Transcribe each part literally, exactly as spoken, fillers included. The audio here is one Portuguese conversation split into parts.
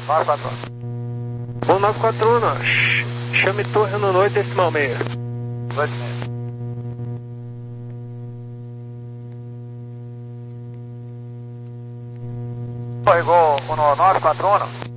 nove quatro um. um nove quatro um, ch chame torre no noite decimal meia. Noite meia. Igual o nove quatro um, não?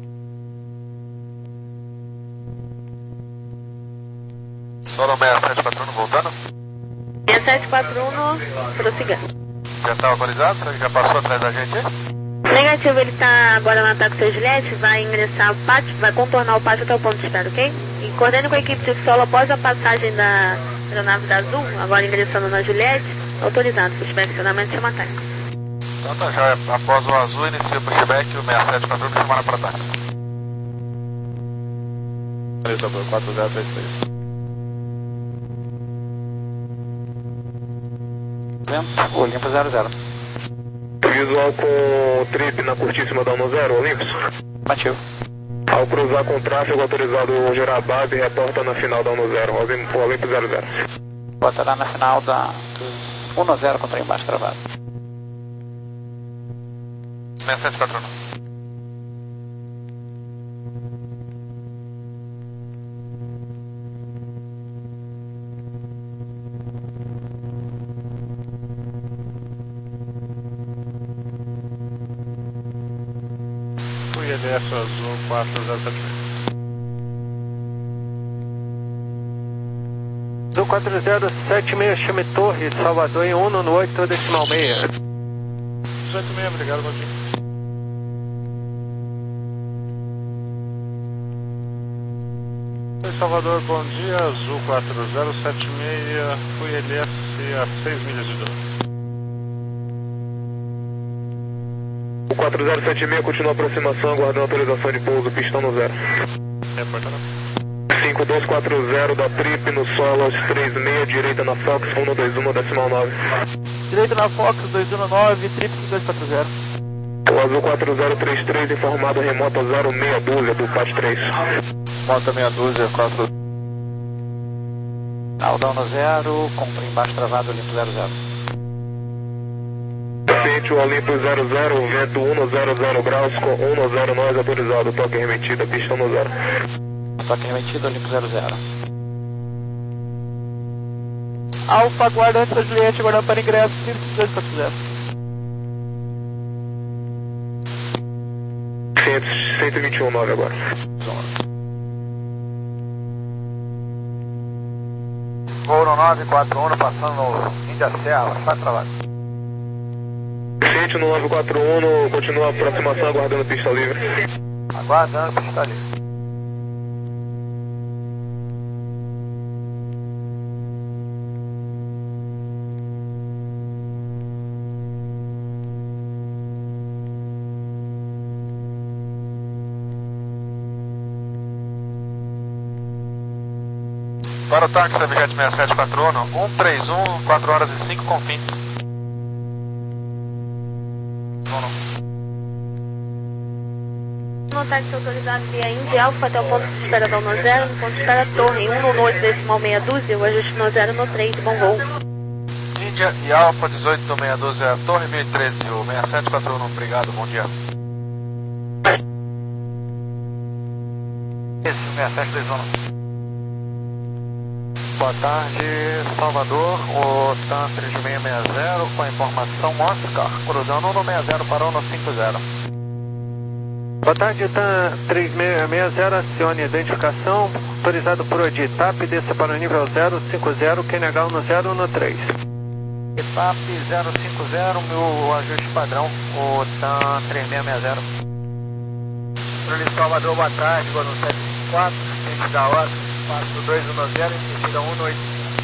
Solo seis sete quatro um voltando? seis sete quatro um, prossigando. Já está atualizado? Será que já passou atrás da gente? Negativo, ele está agora no ataque seu Juliette, vai ingressar o pátio, vai contornar o pátio até o ponto de espera, ok? E coordene com a equipe de solo após a passagem da aeronave da Azul, agora ingressando na Juliette, autorizado, pushback, acionamento, chama técnico. Então tá, já após o Azul, inicia o pushback, o seis sete quatro um me chamaram para táxi. quatro zero três três. Olympus zero zero. Visual com trip na curtíssima da um zero, Olympus. Ativo. Ao cruzar com tráfego autorizado gerar base, reporta na final da um zero, Olympus zero zero. Botará na final da um zero contra embaixo travado. seis sete quatro um. I D S Azul quatro zero sete seis. Azul quatro zero sete seis, chame torre, Salvador em um no oito decimal meia. dezoito meia, obrigado, bom dia. Oi, Salvador, bom dia, Azul quatro zero sete seis, fui L S a seis milhas de dor. O quatro zero sete seis continua a aproximação, aguardando autorização de pouso, pistão no zero. Reportando. cinco dois quatro zero da trip no solo aos três seis, direita na Fox, um dois um decimal nove. Direita na Fox, dois um nove, trip dois quatro zero. O Azul quatro zero três três informado remota zero seis dúzia do P A T três. Monta meia dúzia, quatro. Aldão no zero, contra embaixo travado, Olympus zero zero. Paciente, o Olympus zero zero, vento um zero zero graus com um zero nós autorizado, toque remetida, pistão no zero. Toque remetido, Olympus zero zero. Alfa, guarda antes da Juliette, guardando para ingresso, dois quatro zero. cento e vinte e um nove agora. Voo no nove quatro um, passando no Índia Serra, está travado. Paciente no nove quatro um, continua a aproximação, aguardando pista livre. Aguardando pista livre. Para o táxi Avjet seis sete quatro um, um três um, quatro horas e cinco com fins. No táxi autorizado via Índia Alfa até o ponto de espera da um zero, no ponto de espera torre um no oito decimal meia dúzia, o ajuste no zero no três, bom voo. Índia e Alfa dezoito meia dúzia, torre mil e treze, o seis sete quatro um, obrigado, bom dia. Esse, seis sete dois um. Boa tarde, Salvador, o TAM três seis seis zero com a informação Oscar, cruzando um no seis zero para um no cinco zero. Boa tarde, TAM três seis seis zero, acione identificação, autorizado por O D I, T A P, desça para o nível zero cinco zero, Q N H um no zero no três. T A P zero cinco zero, meu ajuste padrão, o TAM três seis seis zero. Bruno Salvador, boa tarde, Gordon sete quatro, ciente da hora, quatro dois um zero, investida um no oito.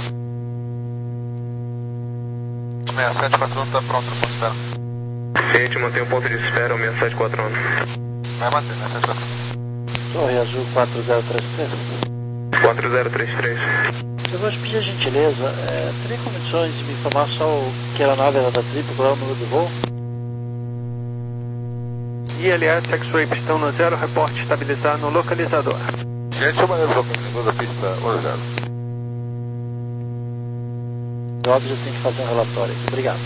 seis sete quatro um está pronto no ponto de espera. Paciente, mantém o ponto de espera, o seis sete quatro um. Vai manter, seis sete quatro um. Torre Azul quatro zero três três. quatro zero três três. Eu vou te pedir a gentileza, é, teria condições de me informar só o que era a nave da trip, qual é o número do voo? I L S X-Ray pistão no zero, reporte estabilizar no localizador. Gente, eu manejo o localizador da pista um zero. Óbvio, eu tenho que fazer um relatório aqui. Obrigado.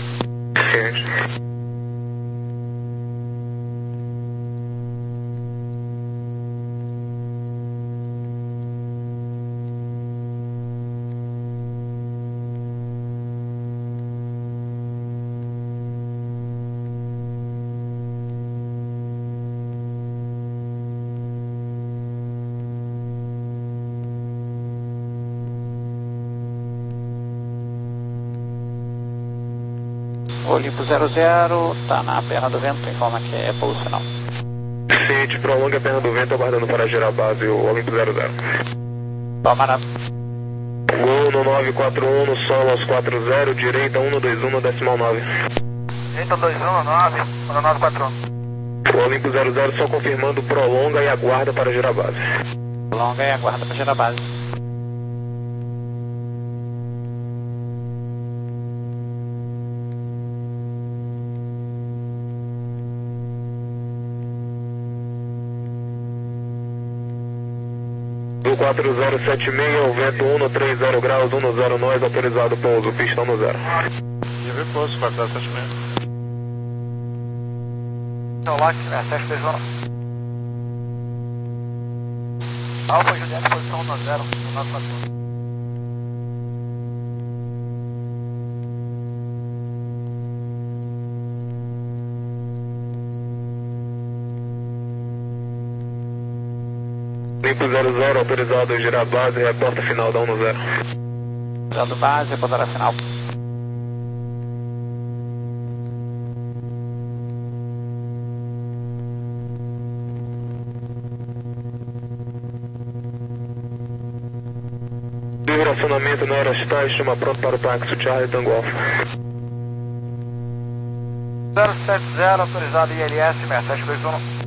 Ciente. Olimpo zero zero, tá na perna do vento, informa que é pouso final. Ciente, prolonga a perna do vento, aguardando para girar a base, o Olimpo zero zero. Tomara. Gol no nove quatro um, no solo aos quatro zero, direita um dois um no decimal nove. Direita dois um no nove, no nove quatro um. O Olimpo zero zero só confirmando, prolonga e aguarda para girar a base. Prolonga e aguarda para girar a base. Do quatro zero sete seis, o vento um no três zero graus, um no zero nós, autorizado pouso, pistão no zero. E vem pouso, quatro zero sete seis. Então lá, sete dois um. Alfa Juliette, posição no zero, no nove quatro um. Olimpo zero zero, autorizado a girar a base, reporta final da um no zero. Dando base, reportará final. Racionamento no Aerostar, chama pronto para o táxi, Charlie Tango Alpha. zero sete zero, autorizado I L S, seis sete dois um.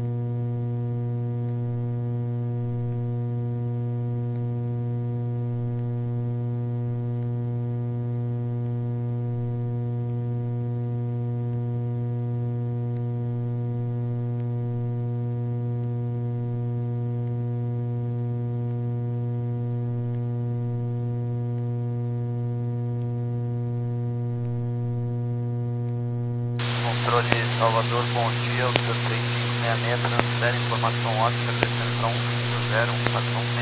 Controle Salvador, bom dia, o seu três cinco seis seis, transfere informação ótica, descendo para um cinco zero um quatro um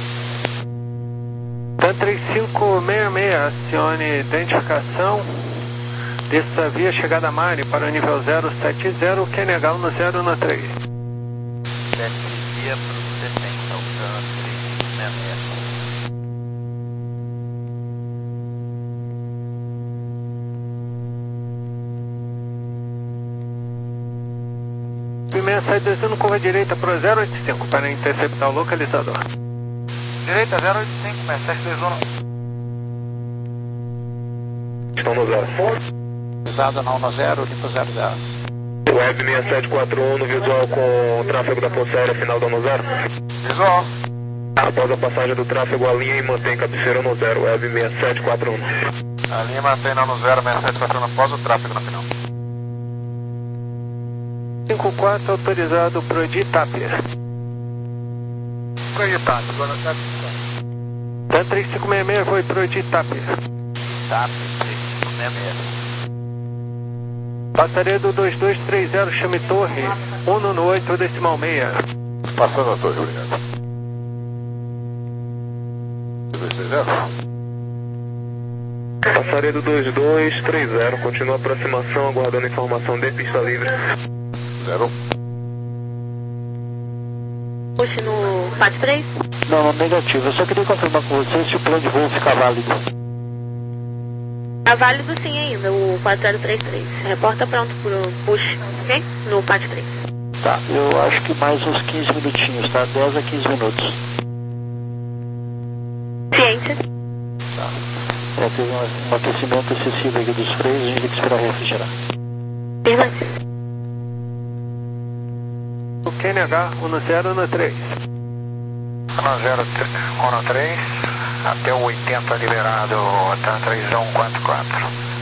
seis. TAM três cinco seis seis, acione identificação, dessa via chegada a Mari para o nível zero sete zero, Q N H no zero no três. Sete via para o setenta, o TAM três cinco seis seis. seis sete dois um, curva direita para o zero oito cinco para interceptar o localizador. Direita zero oito cinco, seis sete dois um. Estão no zero. Usado não no zero, limpo zero zero. Web seis sete quatro um no visual com o tráfego da Força Aérea, final da no zero. Visual. Após a passagem do tráfego, alinha e mantém cabeceira no zero, Web seis sete quatro um. A linha mantém não no zero, seis sete quatro um após o tráfego no final. cinco quatro, autorizado para o D I T A P. Projetado, agora está TAM três cinco seis seis foi para o D I T A P. D I T A P três cinco seis seis. Bateria do dois dois três zero, chame torre, um no oito, decimal seis. Passando a torre, obrigado. dois três zero. Passaria do dois dois três zero, continua a aproximação, aguardando informação de pista livre. Zero. Puxe no P A T três? Não, não, negativo. Eu só queria confirmar com você se o plano de voo fica válido. Tá válido sim ainda, o quatro zero três três. Reporta pronto pro push, ok? No P A T três. Tá, eu acho que mais uns quinze minutinhos, tá? dez a quinze minutos. Ciência. Tá. É, teve um, um aquecimento excessivo aqui dos freios, a gente tem que esperar refrigerar. Permanece. O Q N H, um no zero no três. um zero um no três, até o oitenta liberado, TAM três um quatro quatro.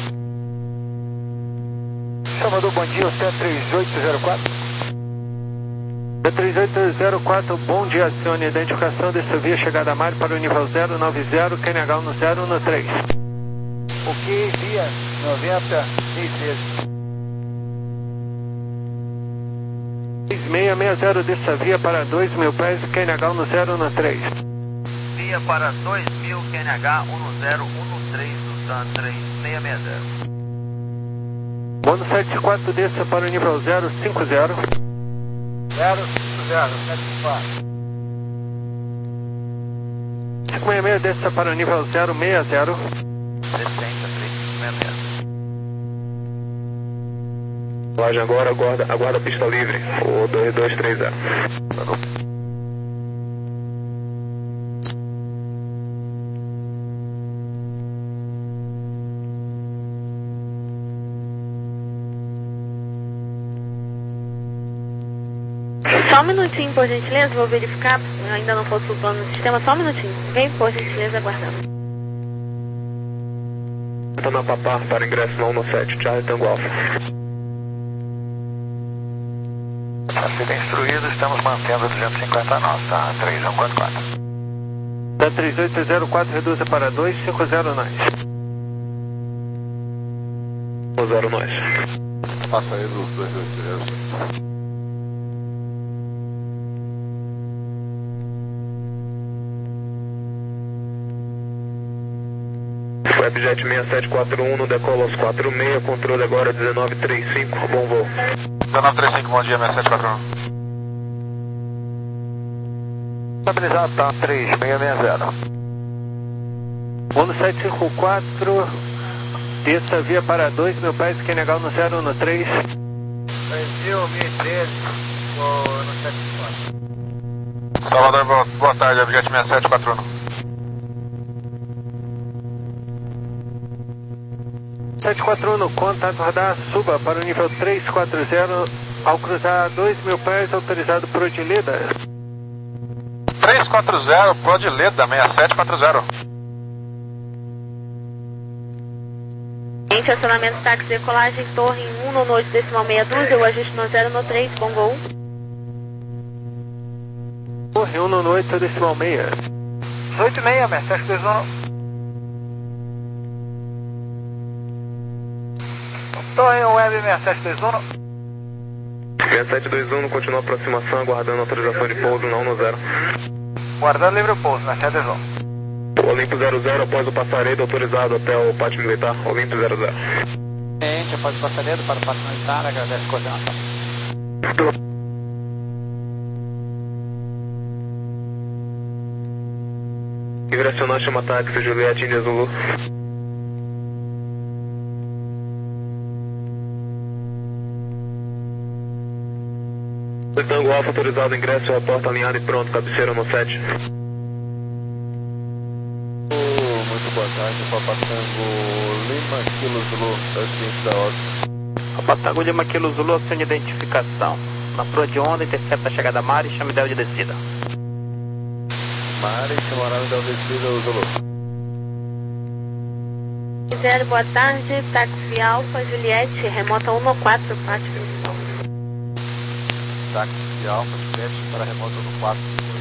Salvador, bom dia, o T três oito zero quatro. T três oito zero quatro, bom dia, acione identificação dessa via chegada a Mari para o nível zero nove zero, Q N H um no zero no três. Ok, via noventa, seis vezes. seis seis seis zero dessa via para dois mil pés, Q N H um no zero no três. Via para dois mil, Q N H um no zero, um no três, do TAM três seis seis zero. Bono sete quatro desça para o nível zero cinco zero. zero cinco zero, sete quatro. cinco seis seis desça para o nível zero seis zero. sessenta, três cinco seis seis. Decolagem agora, aguarda, aguarda a pista livre, o dois dois três zero. Só um minutinho, por gentileza, vou verificar, ainda não fosse o plano do sistema, só um minutinho. Vem, por gentileza, aguardando. Estou na Papar para ingresso no um sete, Charlie Tango Alpha. A ser instruído, estamos mantendo duzentos e cinquenta nós, tá? três um quatro quatro. Da três oito zero quatro, reduza para dois cinco zero nós. zero nós. Passa aí dos dois oito zero. Webjet seis sete quatro um no decola aos quatro seis, controle agora dezenove trinta e cinco, bom voo. dezenove trinta e cinco, bom dia, seis sete quatro um. Estabilizado, tá? três seis seis zero. um sete cinco quatro, desça via para dois mil pés, que é legal no zero um três. Brasil, mil e treze, no sete quatro. Salvador, boa, boa tarde, Webjet seis sete quatro um. sete quatro um no contato radar, suba para o nível três quatro zero, ao cruzar dois mil pés, autorizado por Odileda. três quatro zero, Prodileda, seis sete quatro zero. Em estacionamento táxi, decolagem, torre em um no oito decimal meia dúzia, o ajuste no zero no três, bom voo. Torre um no oito decimal meia. oito seis seis, sete dois um. Torre Web seis sete dois um. seis sete dois um, continua a aproximação, aguardando autorização de pouso na um zero. Guardando livre o pouso, seis sete dois um. Olimpo zero zero, após o passaredo, autorizado até o pátio militar, Olimpo zero zero. Cliente, após o passaredo para o pátio militar, agradece a coordenação. Direcionar chama táxi, Juliette Índia Zulu. Tango Alfa autorizado, ingresso, reporta alinhado e pronto, cabeceira no sete. Oh, muito boa tarde, Papatango Lima Kilo Zulu, assistente da ordem. Papatango Lima Kilo Zulu, sem identificação. Na proa de onda, intercepta a chegada a Mari e chama ideal de descida. Mari, chama ideal de descida, Zulu. Zero, boa tarde, táxi Alfa, Juliette, remota um no quatro, pátio principal. Táxi Alfa, Juliette, para remota no quatro.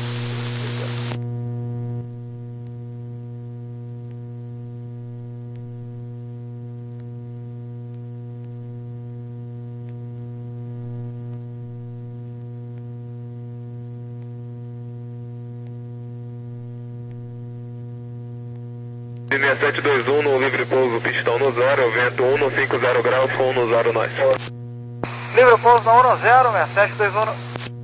seis sete dois um no livre pouso, pistão no zero, vento um no cinco zero graus, com um no zero nós. Livre pouso na um zero, seis sete dois um.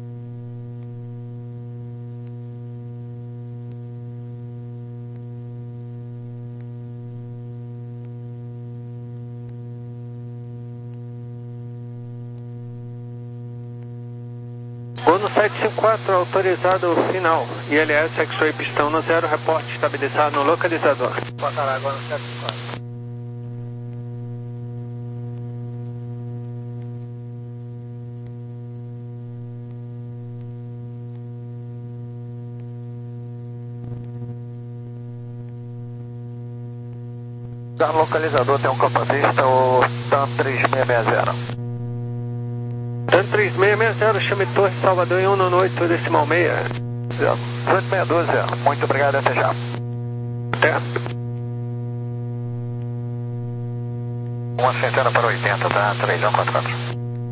Gol sete cinco quatro, autorizado final. I L S, X-Ray pistão no zero, reporte estabilizado no localizador. Passará agora no sete cinco quatro. No localizador tem um capacista, o TAM três seis seis zero. TAM três seis seis zero, chame Torre Salvador em um no oito decimal meia. oito seis doze, muito obrigado, até já. Até. Uma centena para oitenta, tá? três um quatro quatro.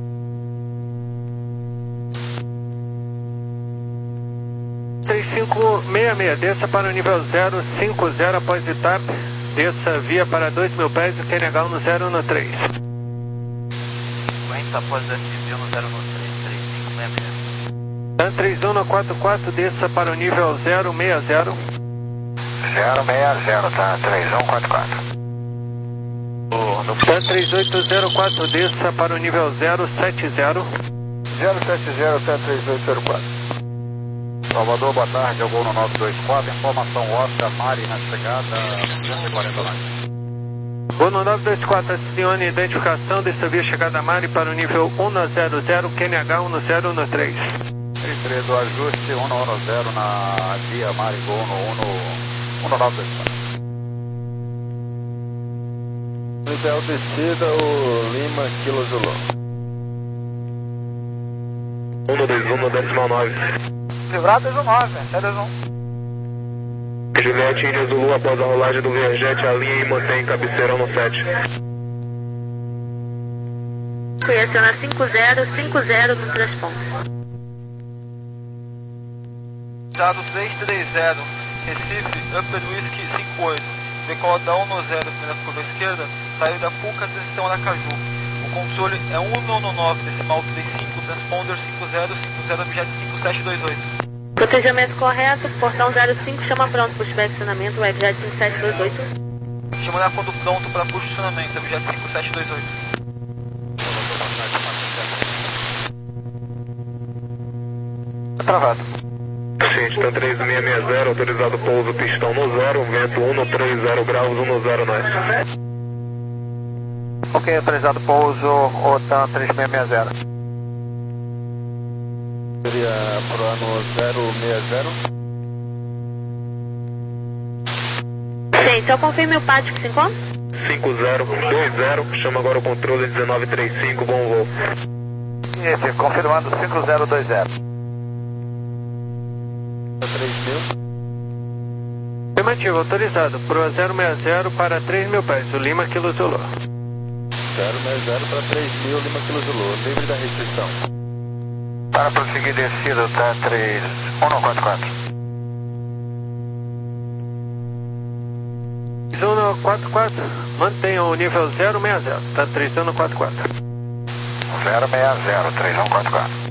três cinco seis seis, desça para o nível zero cinco zero após etapa. Desça via para dois mil pés, o Q N H no zero no três. cinquenta após descida no zero no três, três cinco seis seis. TAM três um no quatro quatro, desça para o nível zero seis zero. zero seis zero, tá? três um quatro quatro. O Salvador. TAM três oito zero quatro, desça para o nível zero sete zero. zero sete zero, TAM três oito zero quatro. Salvador, boa tarde, eu vou no nove dois quatro, informação Oscar, Mari na chegada, duzentos e quarenta nove. Vou no nove dois quatro, acione identificação, dessa via chegada Mari para o nível um zero zero, Q N H um zero um três. três três do ajuste, um zero zero na via Mari, vou no um nove dois quatro. Ideal descida, o Lima, Kilo Zulu. um dois um, decimal nove. Livrado dois um nove, é dois um. Juliette Índia Zulu, após a rolagem do Learjet, alinha e mantém cabeceirão no sete. Aciona cinco zero cinco zero no transponto. Dado três três zero, Recife, Upper Whisky cinco oito. Decola da um zero, primeira curva esquerda, saiu da Puca, transição Aracaju. O controle é um nove nove, decimal trinta e cinco, transponder cinco zero cinco zero, objeto cinco sete dois oito. Protegimento correto, portão zero cinco, chama pronto, pushback acionamento, webjet cinco sete dois oito. Chama na quando pronto para posicionamento, objeto cinco sete dois oito. Travado. Ciente, TAM três seis seis zero, autorizado pouso, pistão no zero, vento um três zero graus, um zero nós. Ok, autorizado pouso, o TAM três seis seis zero. Seria pro ano zero seis zero. Sim, só confirme o pátio que se encontra. cinco zero dois zero, chama agora o controle dezenove trinta e cinco, bom voo. Esse, confirmando cinco zero dois zero. três mil. Afirmativo, autorizado, pro zero seis zero para três mil pés, o Lima, Kilo Zulu. zero seis zero para três mil, Lima, Kilo Zulu, livre da restrição. Para prosseguir descida, TAM três um quatro quatro. três um quatro quatro, mantenha o nível zero seis zero, tá três um quatro quatro. zero seis zero, três um quatro quatro.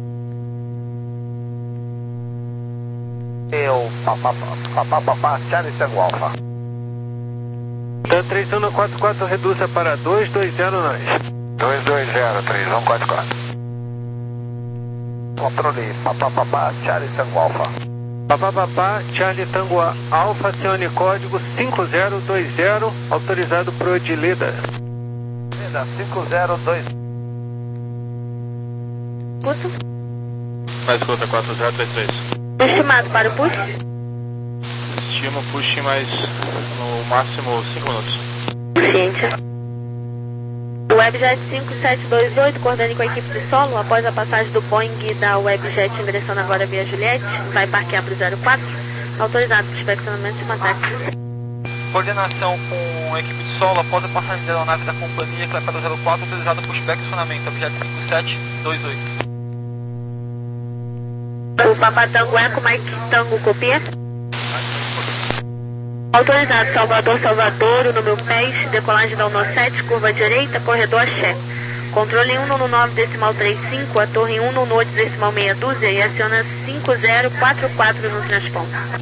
Eu, papá, papá, Charlie Tango Alpha. Tá três um quatro quatro, reduza para dois dois zero nós. dois dois zero, três um quatro quatro. Controle, papá, papá, Charlie Tango Alpha. Papá, papá, Charlie Tango Alpha, acione código cinco zero dois zero, autorizado pro Edilida. cinco zero dois. Curso. Mais escuta, quatro zero três três. Estimado para o push. Estima push mais no máximo cinco minutos. Ciência. Webjet cinco sete dois oito, coordene com a equipe de solo, após a passagem do Boeing da Webjet ingressando agora via Juliette, vai parquear para o zero quatro, autorizado para inspecionamento de ataque. Coordenação com a equipe de solo após a passagem da aeronave da companhia que vai para o zero quatro, autorizado por pushback e acionamento, objeto cinco sete dois oito. O Papa Tango Eco, Mike Tango copia. Autorizado Salvador, Salvador, o número P E S, decolagem da um sete, curva direita, corredor Axé. Controle um nove decimal trinta e cinco, a torre um oito decimal meia dúzia e aciona cinco zero quatro quatro no transponto.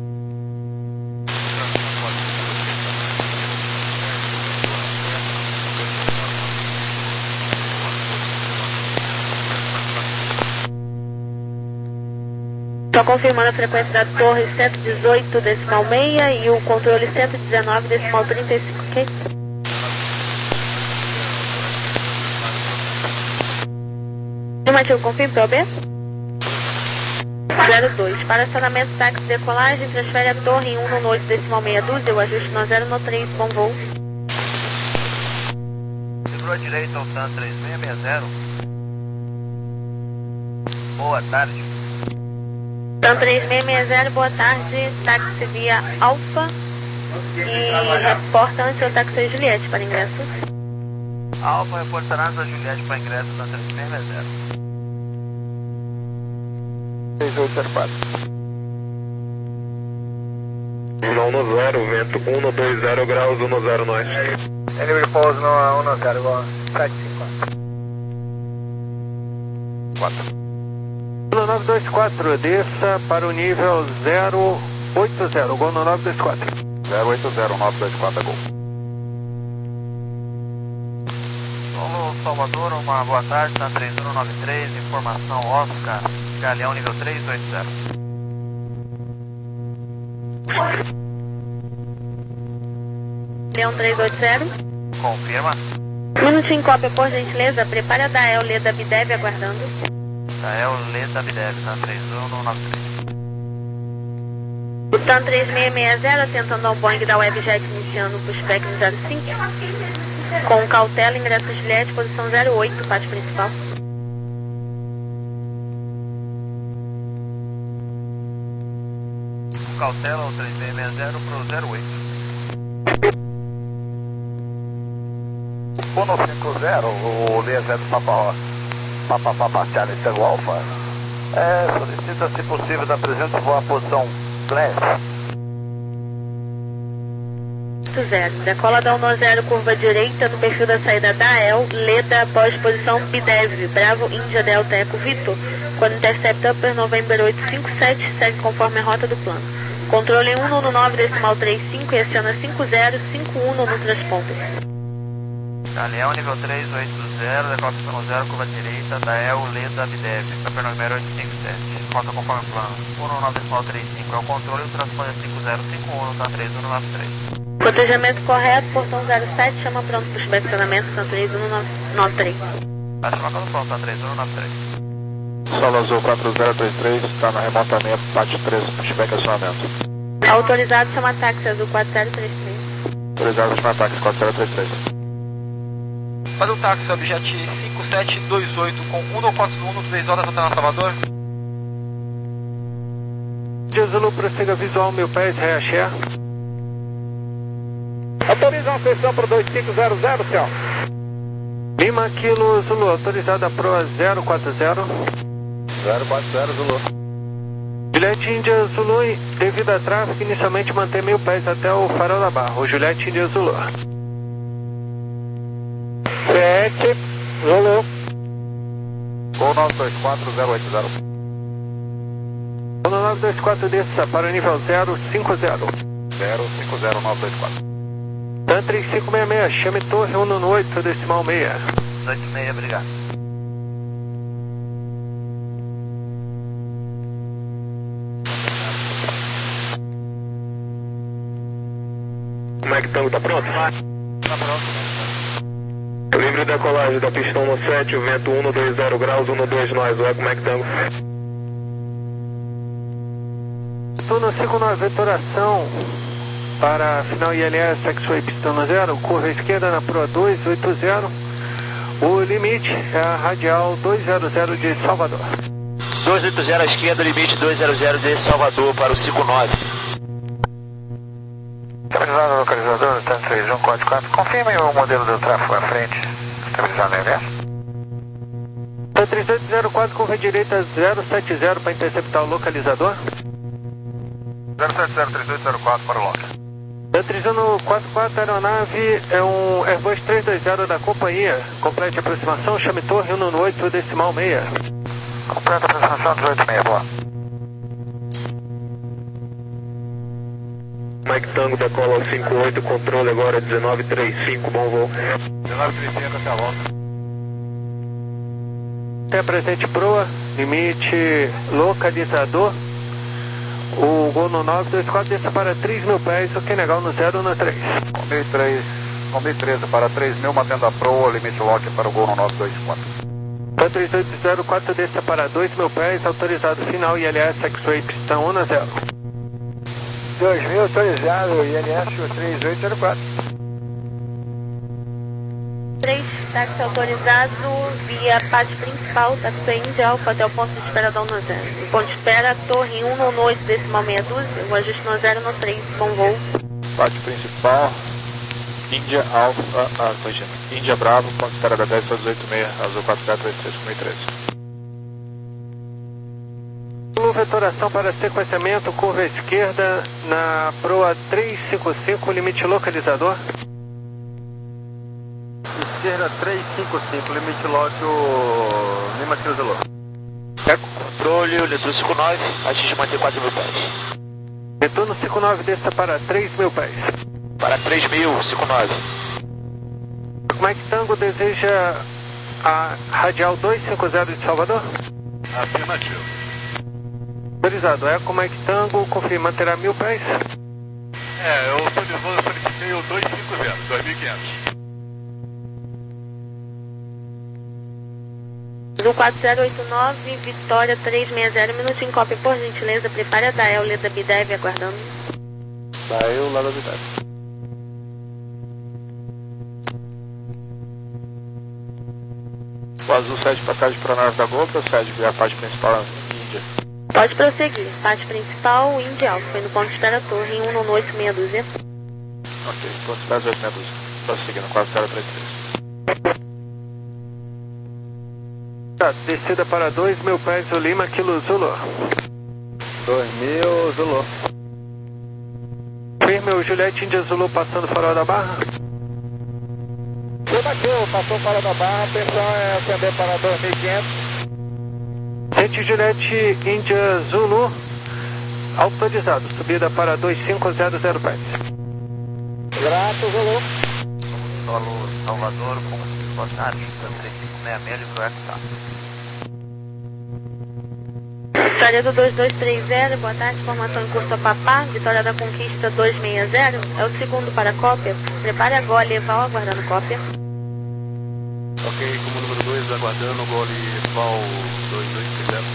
Só confirmando a frequência da torre cento e dezoito decimal meia e o controle cento e dezenove decimal trinta e cinco, ok? Afirmativo, confirme para o B? zero dois. Para acionamento táxi de decolagem, transfere a torre em um oito decimal meia dúzia, o ajuste no zero três, bom voo. Segurou a direita ao TAM três seis seis zero. Boa tarde. TAM três seis seis zero, boa tarde, táxi via Alfa e reporta antes o táxi Juliette para ingresso. Alfa reportará a Juliette para ingresso TAM três seis seis zero. seis oito zero quatro. um no zero, vento um dois zero graus, um zero nós. Ele repouso no um zero, igual sete cinco quatro. Gol nove dois quatro, desça para o nível zero oito zero, Gol no nove dois quatro. zero oito zero, nove dois quatro, Gol. Zulu Salvador, uma boa tarde, tá três um nove três, informação Oscar, Galeão nível três oito zero. Galeão três oito zero. Confirma. Minutinho em cópia, por gentileza, prepare a Dael Leda Bidev aguardando. Dael Leda Bidev, tá três um nove três. O TAM três seis seis zero, atentando ao Boeing da Webjet, iniciando o pushback no zero cinco. Com cautela, ingresso Juliette, posição zero oito, parte principal. Cautela, o três seis seis zero pro zero oito. um cinco zero, o Liesete Papa, Papa Papa Charlie Tango Alpha. É, solicita, se possível, da presença voar a posição Glass. zero. Decola da um zero, curva direita no perfil da saída da El, Leda após posição Bidev, Bravo, Índia, Delta, Eco, Vitor. Quando intercepta Upper November oito cinco sete, segue conforme a rota do plano. Controle um um nove decimal trinta e cinco e aciona cinco zero cinco um no transponder. Galeão nível três oito zero, decola posição zero, curva direita, da El, Leda, Bidev, Upper November oito cinco sete. Rota conforme o plano. um um nove decimal trinta e cinco é o controle, o transponder cinco zero cinco um, tá três um nove três. Protejamento correto, portão zero sete, chama pronto para o estacionamento, tá três um nove três. Tá chamando pronto, tá três um nove três. Solo Azul quatro zero três três, está no remontamento, parte três, pushback acionamento. Autorizado, chama táxi Azul quatro zero três três. Autorizado, chama táxi quatro zero três três. Faz um táxi Objet cinco sete dois oito com um no quatro um, três horas até na Salvador. Zulu, prossiga visual, mil pés, reaxé. Autoriza uma sessão para dois cinco zero zero, senhor. Lima Kilo Zulu, autorizada Pro zero quatro zero. zero quatro zero, Zulu. Juliette Índia Zulu, devido a tráfego, inicialmente mantém mil pés até o farol da Barra. O Juliette Índia Zulu. sete, Zulu. Gol nove dois quatro zero oito zero. Gol nove dois quatro desça para o nível zero cinco zero. zero cinco zero nove dois quatro. TAM três cinco seis seis, chame torre um no oito, decimal seis. oito seis, obrigado. Como é que Tango tá pronto? Tá pronto. Livre decolagem da pistão no sete, o vento um dois zero graus, um dois nós, vai, como é que Tango? Estou no cinco nove, vetoração para final I L S, X-Way pistão no zero, curva esquerda na Pro dois oito zero. O limite é a radial dois zero zero de Salvador. dois oito zero à esquerda, limite dois zero zero de Salvador para o cinco nove. Estabilizado localizador, TAM três um quatro quatro. Confirme o modelo do tráfego à frente. Estabilizado no reverso. TAM três oito zero quatro, curva direita zero sete zero para interceptar o localizador. zero sete zero três oito zero quatro para o local. TAM três um quatro quatro, aeronave é um Airbus três dois zero da companhia. Complete a aproximação, chame torre um no oito, decimal seis. Completa a aproximação dezoito seis, boa. Mike Tango decola ao cinco oito, controle agora dezenove trinta e cinco, bom voo. dezenove trinta e cinco até a volta. Tem a presente proa, limite localizador. O gol no nove dois quatro desça para três mil pés, o que é legal no zero no três. Combi três, Combi treze para três mil, mantendo a proa, limite lock para o gol no nove dois quatro. TAM três oito zero quatro desça para dois mil pés, autorizado final I L S, X-Way pistão um no zero. dois mil autorizado, I L S três oito zero quatro. três, táxi autorizado via parte principal, táxi Índia Alfa até o ponto de espera da um no zero. O ponto de espera, torre um no oito, decimal meia dúzia, o ajuste no zero no três, bom voo. Parte principal, Índia Alfa, ah, corrigindo, Índia Bravo, ponto de espera da dez para dezoito seis, Azul quatro zero três três, com mil e treze. Vetoração para sequenciamento, curva esquerda na proa trezentos e cinquenta e cinco, limite localizador. Esquerda trezentos e cinquenta e cinco, limite lock o Lima Kilo Zulu. Eco, controle, o Netuno cinco nove, atinge manter quatro mil pés. Retorno cinco nove desça para três mil pés. Para três mil, cinco nove. Mike Tango deseja A radial duzentos e cinquenta de Salvador? Afirmativo. Autorizado. Eco Mike Tango, confirma, terá mil pés? É, eu solicitei o duzentos e cinquenta, dois mil e quinhentos. Do quatro zero oito nove, Vitória trezentos e sessenta, minutinho, cópia, por gentileza, prepare a Dael, Leda Bidev, aguardando. Dael, Leda Bidev. O Azul cede passagem para a nave da Gol, procede via a parte principal Índia. Pode prosseguir. Parte principal, Índia Alfa, foi no ponto de espera torre, um nove oito meia dúzia. Ok, ponto de espera oito meia dúzia. Prosseguindo, quatro zero três três. Tá, descida para dois mil pés, o Lima, Kilo Zulu. dois mil, Zulu. Firme o Juliette Índia Zulu passando fora da barra. Tudo aqui, passou fora da barra, atenção é acender para dois mil e quinhentos. Gente Juliette Índia Zulu, autorizado, subida para dois cinco zero zero pés. Grato, Zulu. Solo Salvador, com boa tarde, três cinco seis seis, de Croacia. Vitória do dois dois três zero, boa tarde, formação em curso a Papá, Vitória da Conquista dois seis zero, é o segundo para cópia, prepare agora, Eval, aguardando cópia. Ok, como número dois, aguardando o gole Val dois dois três zero.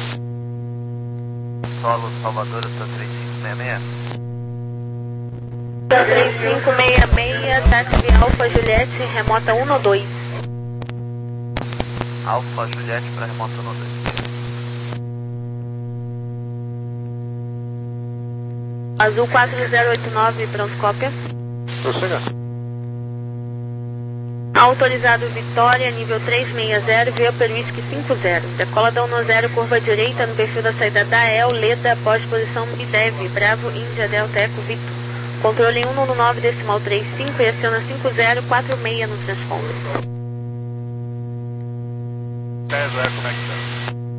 Solo Salvador, três cinco seis seis. três cinco seis seis, táxi Alfa Juliette, remota um dois. Alfa Juliette para remota um dois. Azul quatro zero oito nove, pronto, cópia. Prossiga. Autorizado Vitória, nível trezentos e sessenta, via Permisque cinco zero. Decola da um zero, curva direita, no perfil da saída da El, Leda, pós-posição Bidev, Bravo, Índia, Delta, Eco, Victor. Controle em cento e nove, decimal trinta e cinco e aciona cinco zero quatro seis no transponder. dez, é, como é que tá?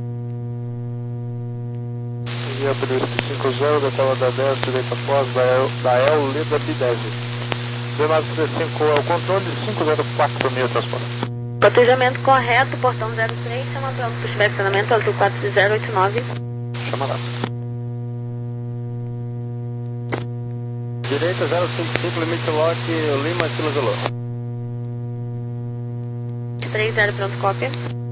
Via Permisque cinco zero, decola da dez, direita pós, da El, Leda Bidev. D mais cinco é o controle, cinco zero quatro mil transporte. Protejamento correto, portão zero três, chama pronto para inspecionamento, Azul quatro zero oito nove. Chama lá. Direita zero cinco cinco, limite lock, Lima, Kilo Zulu. três zero, pronto, cópia.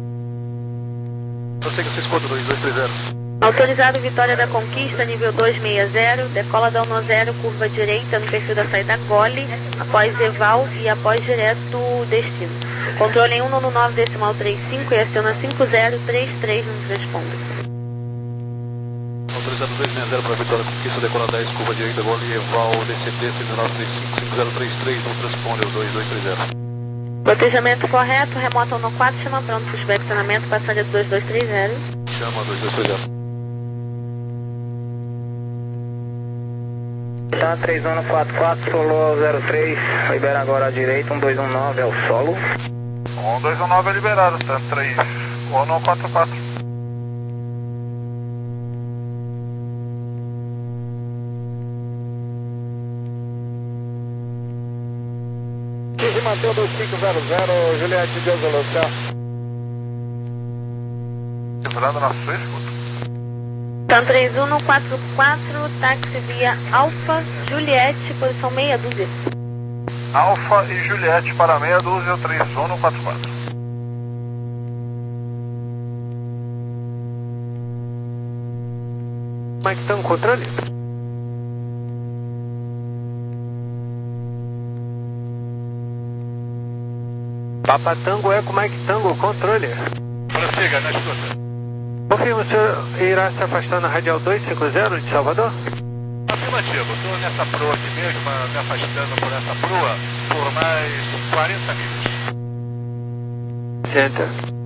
Eu sei que vocês contam dois dois três zero. Autorizado Vitória da Conquista, nível duzentos e sessenta, decola da um zero, curva direita, no perfil da saída Gole, após Eval e após direto destino. Controle em cento e nove, decimal trinta e cinco e aciona cinco zero três três no transponder. Autorizado dois seis zero para Vitória Conquista, decola dez, curva direita, Gole, Eval, D C T, seis nove três cinco, cinco zero três três, no transponder, dois dois três zero. Protejamento correto, remota um quatro, chama pronto para inspecionamento, passageiro dois dois três zero. Chama dois dois três zero. Tá, três um quatro quatro, solo zero três, libera agora à direita, um dois um nove é o solo. um dois um nove é liberado, tá? três um quatro quatro. quinze mantém dois cinco zero zero, Juliette de Zulu, tchau. Entrada na sua escuta. Então três um quatro quatro, táxi via Alfa Juliette, posição meia dúzia. Alfa e Juliette para meia dúzia, três um quatro quatro. Como é que está o controle? Papa Tango, Eco Mike Tango, controle. Prossiga, na escuta. Confirma, o senhor irá se afastar na radial duzentos e cinquenta de Salvador? Afirmativo, estou nessa proa aqui mesmo, me afastando por essa proa por mais quarenta milhas. Center.